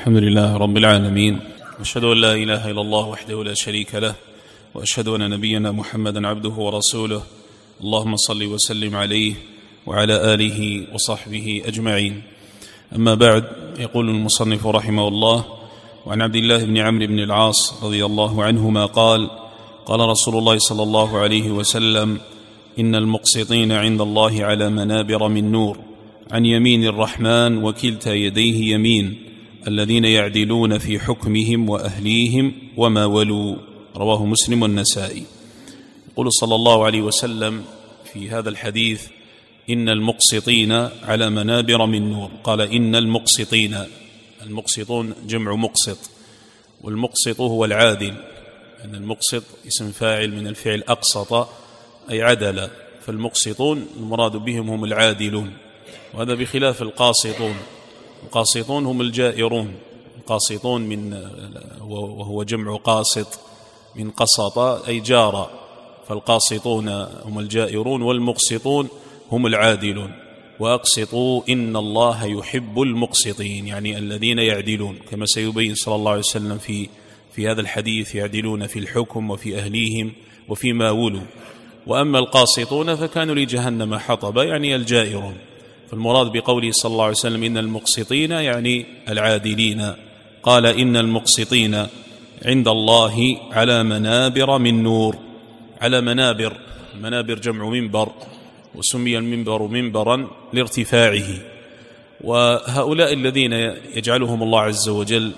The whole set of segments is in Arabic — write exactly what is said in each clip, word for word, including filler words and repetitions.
الحمد لله رب العالمين، أشهد أن لا إله إلا الله وحده لا شريك له، وأشهد أن نبينا محمدا عبده ورسوله. اللهم صل وسلم عليه وعلى آله وصحبه أجمعين. أما بعد، يقول المصنف رحمه الله: وعن عبد الله بن عمرو بن العاص رضي الله عنهما قال: قال رسول الله صلى الله عليه وسلم: إن المقسطين عند الله على منابر من نور، عن يمين الرحمن وكلتا يديه يمين، الذين يعدلون في حكمهم وأهليهم وما ولوا. رواه مسلم والنسائي. يقول صلى الله عليه وسلم في هذا الحديث: إن المقسطين على منابر من نور. قال: إن المقسطين، المقسطون جمع مقسط، والمقسط هو العادل، أن المقسط اسم فاعل من الفعل أقسط أي عدل، فالمقسطون المراد بهم هم العادلون، وهذا بخلاف القاسطون. القاسطون هم الجائرون، القاسطون من وهو جمع قاسط من قسط أي جار، فالقاسطون هم الجائرون والمقسطون هم العادلون. وأقسطوا إن الله يحب المقسطين، يعني الذين يعدلون، كما سيبين صلى الله عليه وسلم في في هذا الحديث: يعدلون في الحكم وفي أهليهم وفيما ولوا. وأما القاسطون فكانوا لجهنم حطبا، يعني الجائرون. فالمراد بقوله صلى الله عليه وسلم إن المقسطين يعني العادلين. قال: إن المقسطين عند الله على منابر من نور. على منابر، منابر جمع منبر، وسمي المنبر منبرا لارتفاعه. وهؤلاء الذين يجعلهم الله عز وجل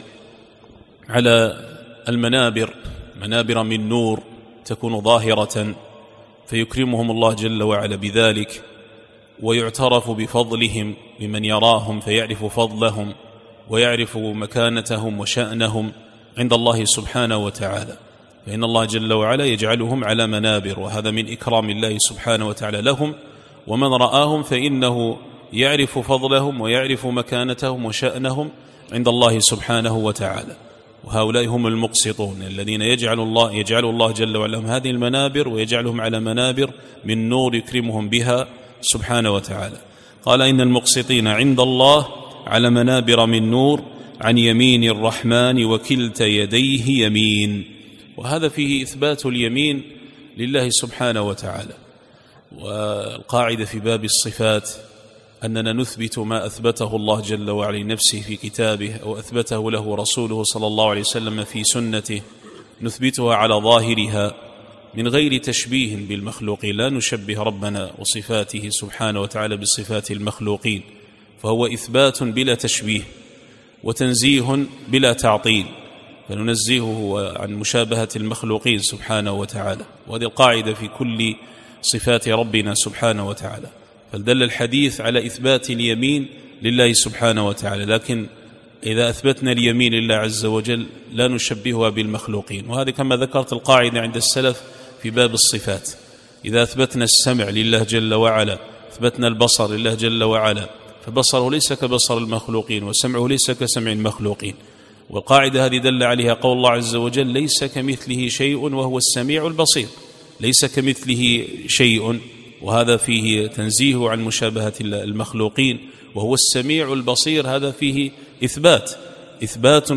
على المنابر، منابر من نور تكون ظاهرة، فيكرمهم الله جل وعلا بذلك، ويعترف بفضلهم بمن يراهم فيعرف فضلهم ويعرف مكانتهم وشأنهم عند الله سبحانه وتعالى. فإن الله جل وعلا يجعلهم على منابر، وهذا من إكرام الله سبحانه وتعالى لهم. ومن رآهم فإنه يعرف فضلهم ويعرف مكانتهم وشأنهم عند الله سبحانه وتعالى. وهؤلاء هم المقسطون الذين يجعل الله يجعل الله جل وعلا لهم هذه المنابر، ويجعلهم على منابر من نور يكرمهم بها سبحانه وتعالى. قال: إن المقسطين عند الله على منابر من نور، عن يمين الرحمن وكلتا يديه يمين. وهذا فيه إثبات اليمين لله سبحانه وتعالى. والقاعدة في باب الصفات أننا نثبت ما أثبته الله جل وعلا لنفسه في كتابه، أو أثبته له رسوله صلى الله عليه وسلم في سنته، نثبتها على ظاهرها من غير تشبيه بالمخلوقين. لا نشبه ربنا وصفاته سبحانه وتعالى بصفات المخلوقين، فهو إثبات بلا تشبيه وتنزيه بلا تعطيل، فننزهه عن مشابهة المخلوقين سبحانه وتعالى. وهذه القاعدة في كل صفات ربنا سبحانه وتعالى. فدل الحديث على إثبات اليمين لله سبحانه وتعالى، لكن إذا أثبتنا اليمين لله عز وجل لا نشبهها بالمخلوقين. وهذا كما ذكرت القاعدة عند السلف في باب الصفات: إذا أثبتنا السمع لله جل وعلا، أثبتنا البصر لله جل وعلا، فبصره ليس كبصر المخلوقين، وسمعه ليس كسمع المخلوقين. والقاعدة هذه دل عليها قول الله عز وجل: ليس كمثله شيء وهو السميع البصير. ليس كمثله شيء، وهذا فيه تنزيه عن مشابهة المخلوقين، وهو السميع البصير، هذا فيه إثبات إثبات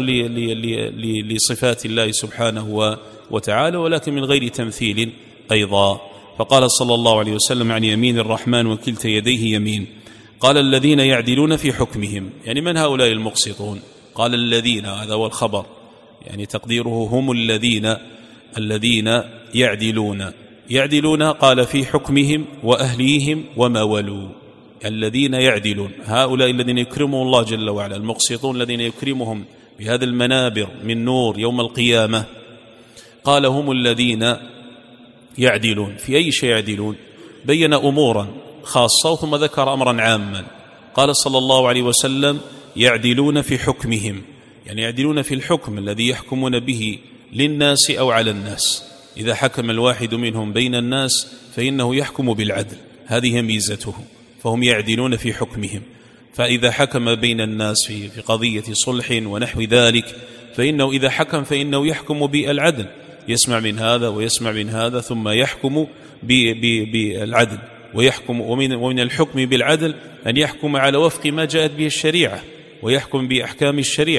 لصفات الله سبحانه وتعالى، ولكن من غير تمثيل أيضا. فقال صلى الله عليه وسلم: عن يمين الرحمن وكلتا يديه يمين. قال: الذين يعدلون في حكمهم، يعني من هؤلاء المقسطون؟ قال: الذين، هذا هو الخبر، يعني تقديره هم الذين الذين يعدلون. يعدلون قال في حكمهم وأهليهم وما ولوا. الذين يعدلون هؤلاء الذين يكرمهم الله جل وعلا، المقسطون الذين يكرمهم بهذا المنابر من نور يوم القيامة. قال: هم الذين يعدلون. في أي شيء يعدلون؟ بين أمورا خاصة ثم ذكر أمرا عاما. قال صلى الله عليه وسلم: يعدلون في حكمهم، يعني يعدلون في الحكم الذي يحكمون به للناس أو على الناس. إذا حكم الواحد منهم بين الناس فإنه يحكم بالعدل، هذه ميزته، فهم يعدلون في حكمهم. فإذا حكم بين الناس في في قضية صلح ونحو ذلك، فإنه إذا حكم فإنه يحكم بالعدل، يسمع من هذا ويسمع من هذا ثم يحكم بالعدل. ويحكم ومن, ومن الحكم بالعدل أن يحكم على وفق ما جاءت به الشريعة، ويحكم بأحكام الشريعة،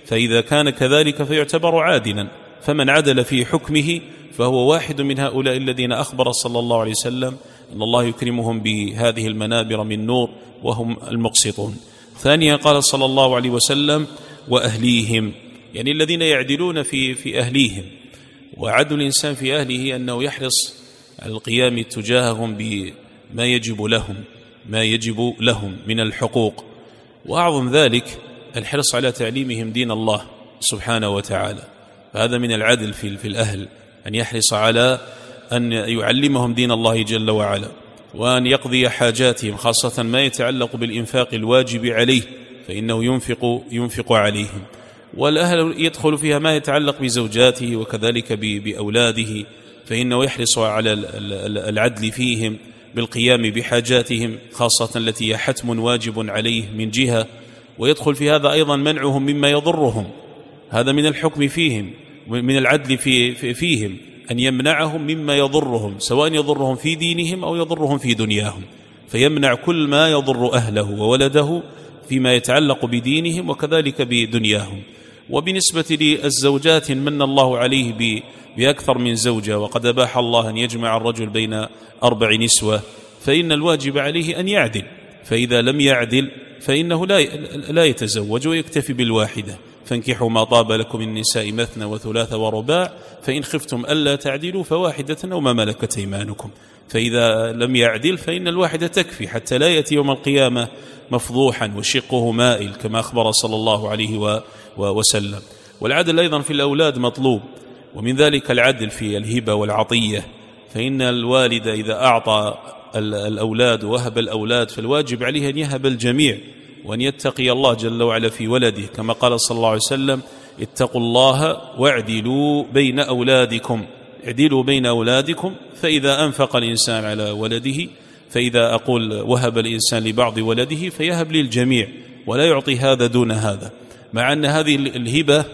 فإذا كان كذلك فيعتبر عادلا، فمن عدل في حكمه فهو واحد من هؤلاء الذين أخبر صلى الله عليه وسلم أن الله يكرمهم بهذه المنابر من نور وهم المقسطون. ثانيا قال صلى الله عليه وسلم وأهليهم، يعني الذين يعدلون في في أهليهم. وعدل الإنسان في أهله أنه يحرص على القيام تجاههم بما يجب لهم ما يجب لهم من الحقوق، وأعظم ذلك الحرص على تعليمهم دين الله سبحانه وتعالى. فهذا من العدل في في الأهل، أن يحرص على أن يعلمهم دين الله جل وعلا، وأن يقضي حاجاتهم، خاصة ما يتعلق بالإنفاق الواجب عليه فإنه ينفق ينفق عليهم. والأهل يدخل فيها ما يتعلق بزوجاته وكذلك بأولاده، فإنه يحرص على العدل فيهم بالقيام بحاجاتهم، خاصة التي هي حتم واجب عليه من جهة. ويدخل في هذا أيضا منعهم مما يضرهم، هذا من الحكم فيهم، من العدل في فيهم أن يمنعهم مما يضرهم، سواء يضرهم في دينهم أو يضرهم في دنياهم، فيمنع كل ما يضر أهله وولده فيما يتعلق بدينهم وكذلك بدنياهم. وبالنسبة للزوجات من الله عليه بأكثر من زوجة، وقد أباح الله أن يجمع الرجل بين أربع نسوة، فإن الواجب عليه أن يعدل، فإذا لم يعدل فإنه لا لا يتزوج ويكتفي بالواحدة. فانكحوا ما طاب لكم من النساء مثنى وثلاث ورباع فإن خفتم ألا تعدلوا فواحدة أو ما ملكت أيمانكم. فإذا لم يعدل فإن الواحدة تكفي، حتى لا يأتي يوم القيامة مفضوحا وشقه مائل كما أخبر صلى الله عليه وسلم. والعدل أيضا في الأولاد مطلوب، ومن ذلك العدل في الهبة والعطية، فإن الوالد إذا أعطى الأولاد وهب الأولاد فالواجب عليه أن يهب الجميع، وأن يتقي الله جل وعلا في ولده، كما قال صلى الله عليه وسلم اتقوا الله واعدلوا بين أولادكم، اعدلوا بين أولادكم. فإذا أنفق الإنسان على ولده، فإذا أقول وهب الإنسان لبعض ولده فيهب للجميع ولا يعطي هذا دون هذا، مع أن هذه الهبة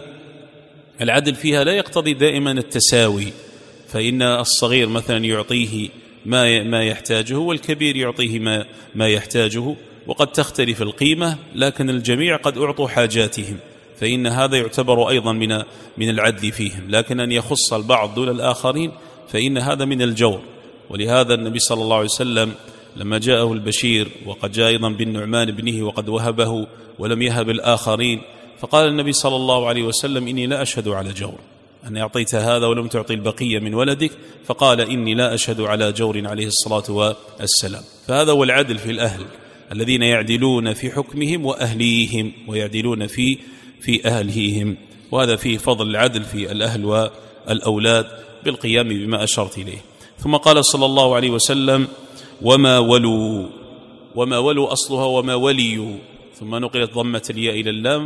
العدل فيها لا يقتضي دائما التساوي، فإن الصغير مثلا يعطيه ما ما يحتاجه والكبير يعطيه ما ما يحتاجه، وقد تختلف القيمة، لكن الجميع قد أعطوا حاجاتهم، فإن هذا يعتبر أيضا من من العدل فيهم. لكن أن يخص البعض دون الآخرين فإن هذا من الجور. ولهذا النبي صلى الله عليه وسلم لما جاءه البشير، وقد جاء أيضا بالنعمان ابنه وقد وهبه ولم يهب الآخرين، فقال النبي صلى الله عليه وسلم إني لا أشهد على جور، أن أعطيت هذا ولم تعطي البقية من ولدك، فقال إني لا أشهد على جور عليه الصلاة والسلام. فهذا هو العدل في الأهل، الذين يعدلون في حكمهم وأهليهم، ويعدلون في في أهليهم. وهذا فيه فضل العدل في الأهل والأولاد بالقيام بما أشرت إليه. ثم قال صلى الله عليه وسلم وما ولوا، وما ولوا أصلها وما وليوا، ثم نقلت ضمة الياء إلى اللام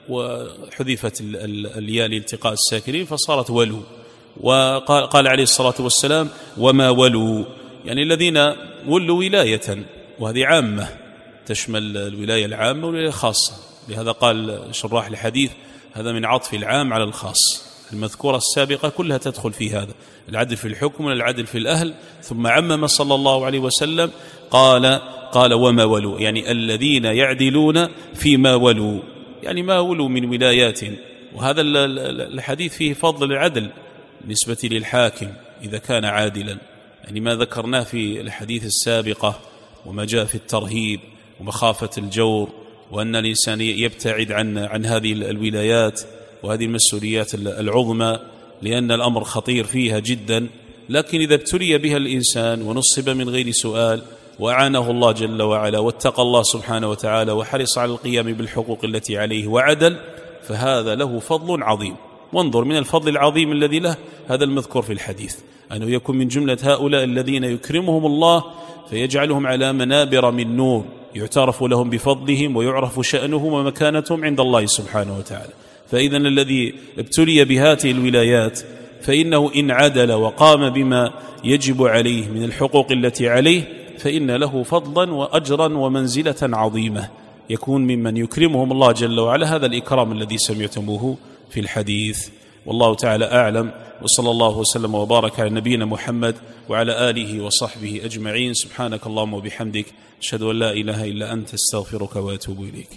وحذفت الياء لالتقاء الساكنين فصارت ولوا. وقال قال عليه الصلاة والسلام وما ولوا، يعني الذين ولوا ولاية، وهذه عامة تشمل الولاية العامة والولاية الخاصة. لهذا قال شراح الحديث هذا من عطف العام على الخاص، المذكورة السابقة كلها تدخل في هذا، العدل في الحكم والعدل في الأهل. ثم عمم صلى الله عليه وسلم قال قال وما ولوا، يعني الذين يعدلون فيما ولوا، يعني ما ولوا من ولايات. وهذا الحديث فيه فضل العدل بالنسبة للحاكم إذا كان عادلا، يعني ما ذكرناه في الحديث السابقة وما جاء في الترهيب ومخافة الجور، وأن الإنسان يبتعد عن عن هذه الولايات وهذه المسؤوليات العظمى، لأن الأمر خطير فيها جدا. لكن إذا ابتلي بها الإنسان ونصب من غير سؤال وأعانه الله جل وعلا واتقى الله سبحانه وتعالى وحرص على القيام بالحقوق التي عليه وعدل، فهذا له فضل عظيم. وانظر من الفضل العظيم الذي له هذا المذكور في الحديث، أنه يكون من جملة هؤلاء الذين يكرمهم الله فيجعلهم على منابر من نور يعترف لهم بفضلهم ويعرف شأنهم ومكانتهم عند الله سبحانه وتعالى. فإذا الذي ابتلي بهذه الولايات فإنه إن عدل وقام بما يجب عليه من الحقوق التي عليه فإن له فضلا وأجرا ومنزلة عظيمة، يكون ممن يكرمهم الله جل وعلا، هذا الإكرام الذي سمعتموه في الحديث. والله تعالى أعلم، وصلى الله وسلم وبارك على نبينا محمد وعلى آله وصحبه أجمعين. سبحانك اللهم وبحمدك، أشهد أن لا إله إلا أنت، استغفرك وأتوب إليك.